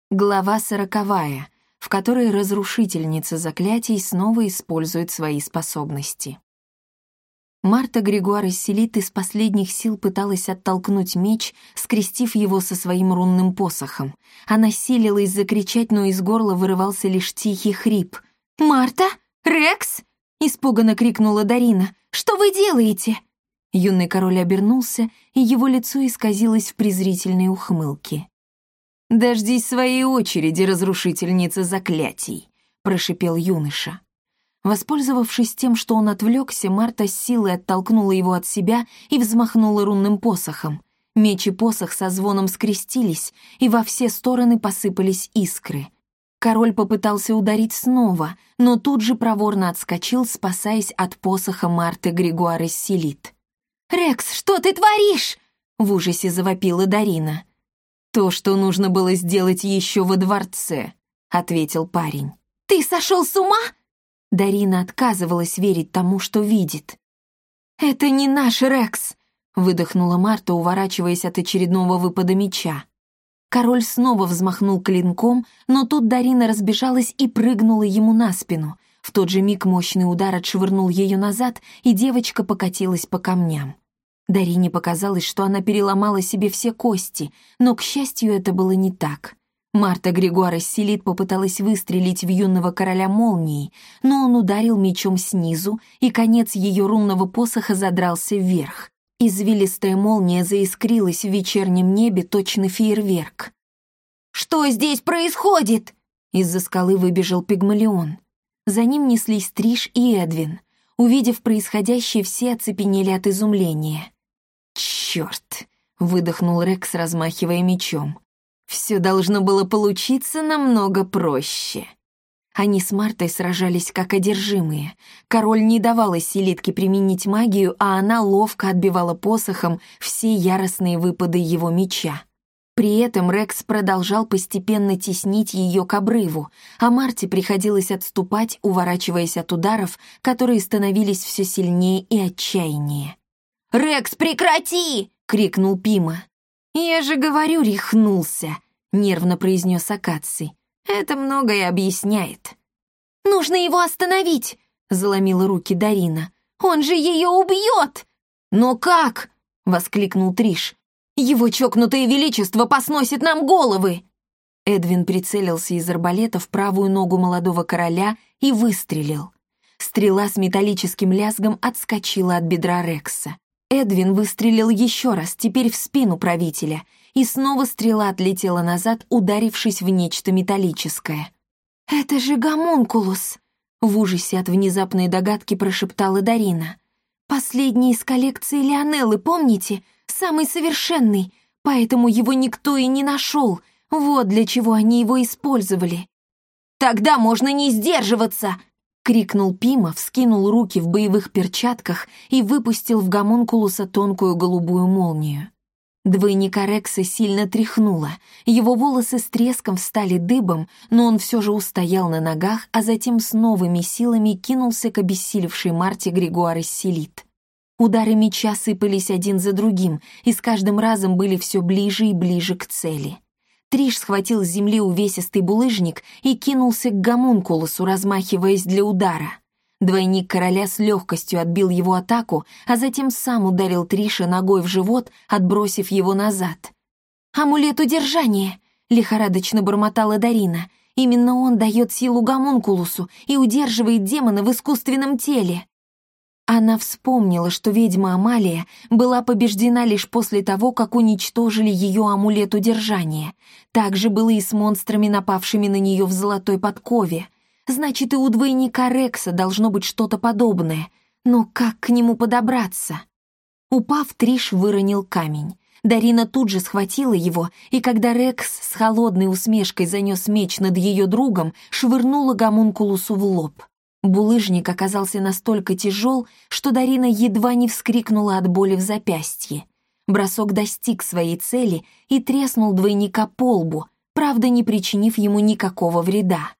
Глава 40, в которой разрушительница заклятий снова использует свои способности. Марта Григуар из Селит из последних сил пыталась оттолкнуть меч, скрестив его со своим рунным посохом. Она силилась закричать, но из горла вырывался лишь тихий хрип. «Марта? Рекс?» — испуганно крикнула Дарина. «Что вы делаете?» Юный король обернулся, и его лицо исказилось в презрительной ухмылке. «Дождись своей очереди, разрушительница заклятий», — прошипел юноша. Воспользовавшись тем, что он отвлекся, Марта с силой оттолкнула его от себя и взмахнула рунным посохом. Меч и посох со звоном скрестились, и во все стороны посыпались искры. Король попытался ударить снова, но тут же проворно отскочил, спасаясь от посоха Марты Григуар из Селит. «Рекс, что ты творишь?» — в ужасе завопила Дарина. «То, что нужно было сделать еще во дворце», — ответил парень. «Ты сошел с ума?» Дарина отказывалась верить тому, что видит. «Это не наш Рекс», — выдохнула Марта, уворачиваясь от очередного выпада меча. Король снова взмахнул клинком, но тут Дарина разбежалась и прыгнула ему на спину. В тот же миг мощный удар отшвырнул ее назад, и девочка покатилась по камням. Дарине показалось, что она переломала себе все кости, но, к счастью, это было не так. Марта Григуар из Селит попыталась выстрелить в юного короля молнией, но он ударил мечом снизу, и конец ее рунного посоха задрался вверх. Извилистая молния заискрилась в вечернем небе, точно фейерверк. «Что здесь происходит?» Из-за скалы выбежал Пигмалион. За ним неслись Триш и Эдвин. Увидев происходящее, все оцепенели от изумления. «Чёрт!» — выдохнул Рекс, размахивая мечом. «Всё должно было получиться намного проще». Они с Мартой сражались как одержимые. Король не давал Селитке применить магию, а она ловко отбивала посохом все яростные выпады его меча. При этом Рекс продолжал постепенно теснить ее к обрыву, а Марте приходилось отступать, уворачиваясь от ударов, которые становились все сильнее и отчаяннее. «Рекс, прекрати!» — крикнул Пима. «Я же говорю, рехнулся!» — нервно произнес Акаций. «Это многое объясняет». «Нужно его остановить!» — заломила руки Дарина. «Он же ее убьет!» «Но как?» — воскликнул Триш. «Его чокнутое величество посносит нам головы!» Эдвин прицелился из арбалета в правую ногу молодого короля и выстрелил. Стрела с металлическим лязгом отскочила от бедра Рекса. Эдвин выстрелил еще раз, теперь в спину правителя, и снова стрела отлетела назад, ударившись в нечто металлическое. «Это же гомункулус!» — в ужасе от внезапной догадки прошептала Дарина. «Последний из коллекции Лионеллы, помните? Самый совершенный, поэтому его никто и не нашел. Вот для чего они его использовали». «Тогда можно не сдерживаться!» — крикнул Пима, вскинул руки в боевых перчатках и выпустил в гомункулуса тонкую голубую молнию. Двойника Рекса сильно тряхнуло, его волосы с треском встали дыбом, но он все же устоял на ногах, а затем с новыми силами кинулся к обессилевшей Марте Григуар из Селит. Удары меча сыпались один за другим, и с каждым разом были все ближе и ближе к цели. Триш схватил с земли увесистый булыжник и кинулся к гомункулусу, размахиваясь для удара. Двойник короля с легкостью отбил его атаку, а затем сам ударил Триша ногой в живот, отбросив его назад. «Амулет удержания!» — лихорадочно бормотала Дарина. «Именно он дает силу гомункулусу и удерживает демона в искусственном теле». Она вспомнила, что ведьма Амалия была побеждена лишь после того, как уничтожили ее амулет удержания. Так же было и с монстрами, напавшими на нее в золотой подкове. Значит, и у двойника Рекса должно быть что-то подобное. Но как к нему подобраться? Упав, Триш выронил камень. Дарина тут же схватила его, и когда Рекс с холодной усмешкой занес меч над ее другом, швырнула гомункулусу в лоб. Булыжник оказался настолько тяжел, что Дарина едва не вскрикнула от боли в запястье. Бросок достиг своей цели и треснул двойника по лбу, правда, не причинив ему никакого вреда.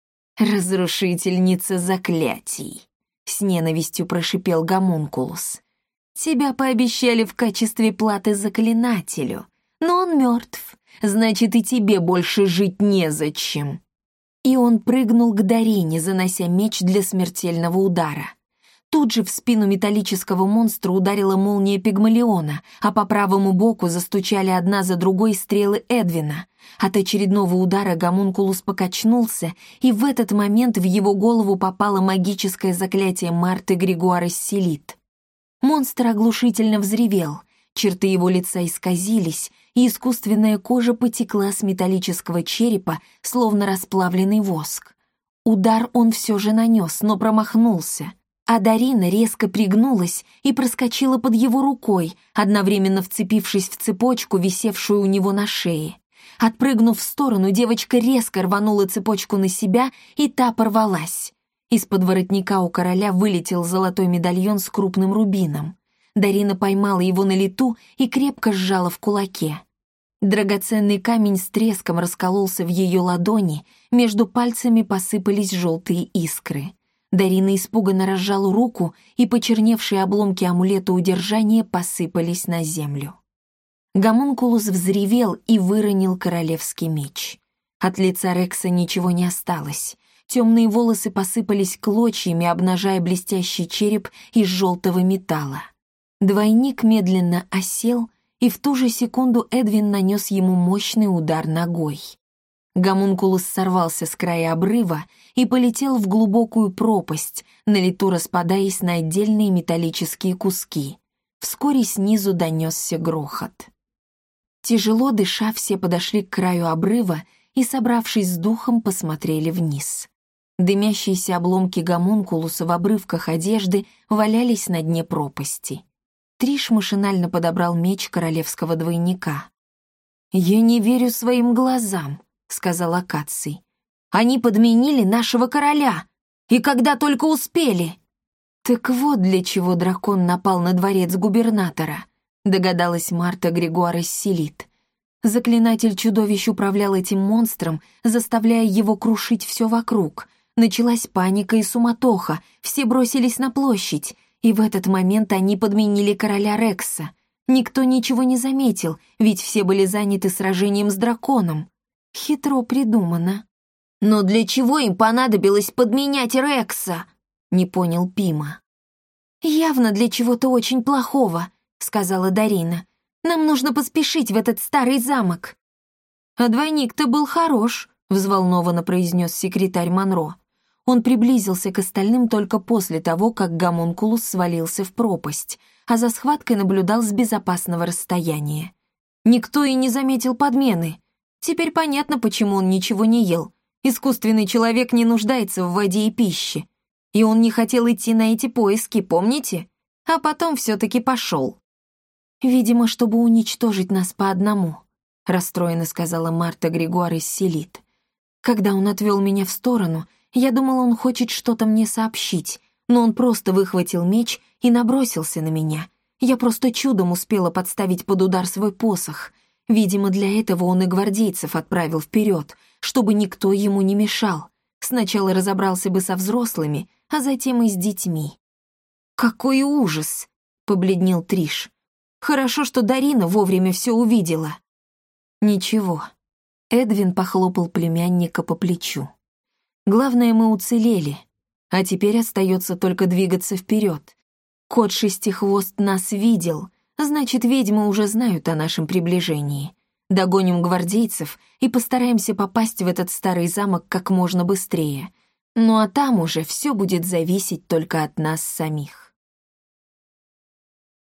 «Разрушительница заклятий», — с ненавистью прошипел гомункулус. «Тебя пообещали в качестве платы заклинателю, но он мертв. значит, и тебе больше жить незачем». И он прыгнул к Дарине, занося меч для смертельного удара. Тут же в спину металлического монстра ударила молния Пигмалиона, а по правому боку застучали одна за другой стрелы Эдвина. От очередного удара гомункулус покачнулся, и в этот момент в его голову попало магическое заклятие Марты Григуарес Селит. Монстр оглушительно взревел, черты его лица исказились, и искусственная кожа потекла с металлического черепа, словно расплавленный воск. Удар он все же нанес, но промахнулся, а Дарина резко пригнулась и проскочила под его рукой, одновременно вцепившись в цепочку, висевшую у него на шее. Отпрыгнув в сторону, девочка резко рванула цепочку на себя, и та порвалась. Из-под воротника у короля вылетел золотой медальон с крупным рубином. Дарина поймала его на лету и крепко сжала в кулаке. Драгоценный камень с треском раскололся в ее ладони, между пальцами посыпались желтые искры. Дарина испуганно разжала руку, и почерневшие обломки амулета удержания посыпались на землю. Гомункулус взревел и выронил королевский меч. От лица Рекса ничего не осталось. Темные волосы посыпались клочьями, обнажая блестящий череп из желтого металла. Двойник медленно осел, и в ту же секунду Эдвин нанес ему мощный удар ногой. Гомункулус сорвался с края обрыва и полетел в глубокую пропасть, на лету распадаясь на отдельные металлические куски. Вскоре снизу донесся грохот. Тяжело дыша, все подошли к краю обрыва и, собравшись с духом, посмотрели вниз. Дымящиеся обломки гомункулуса в обрывках одежды валялись на дне пропасти. Триш машинально подобрал меч королевского двойника. «Я не верю своим глазам», — сказал Акаций. «Они подменили нашего короля! И когда только успели!» «Так вот для чего дракон напал на дворец губернатора», — догадалась Марта Григуарес Селит. Заклинатель-чудовищ управлял этим монстром, заставляя его крушить все вокруг. Началась паника и суматоха, все бросились на площадь, и в этот момент они подменили короля Рекса. Никто ничего не заметил, ведь все были заняты сражением с драконом. Хитро придумано. «Но для чего им понадобилось подменять Рекса?» — не понял Пима. «Явно для чего-то очень плохого», — сказала Дарина. «Нам нужно поспешить в этот старый замок». «А двойник-то был хорош», — взволнованно произнес секретарь Монро. Он приблизился к остальным только после того, как гомункулус свалился в пропасть, а за схваткой наблюдал с безопасного расстояния. Никто и не заметил подмены. Теперь понятно, почему он ничего не ел. Искусственный человек не нуждается в воде и пище. И он не хотел идти на эти поиски, помните? А потом все-таки пошел. «Видимо, чтобы уничтожить нас по одному», — расстроенно сказала Марта Григуарес Селит. «Когда он отвел меня в сторону, я думала, он хочет что-то мне сообщить, но он просто выхватил меч и набросился на меня. Я просто чудом успела подставить под удар свой посох. Видимо, для этого он и гвардейцев отправил вперед, чтобы никто ему не мешал. Сначала разобрался бы со взрослыми, а затем и с детьми». «Какой ужас!» — побледнел Триш. «Хорошо, что Дарина вовремя все увидела». «Ничего». Эдвин похлопал племянника по плечу. «Главное, мы уцелели, а теперь остается только двигаться вперед. Кот Шестихвост нас видел, значит, ведьмы уже знают о нашем приближении. Догоним гвардейцев и постараемся попасть в этот старый замок как можно быстрее. Ну а там уже все будет зависеть только от нас самих».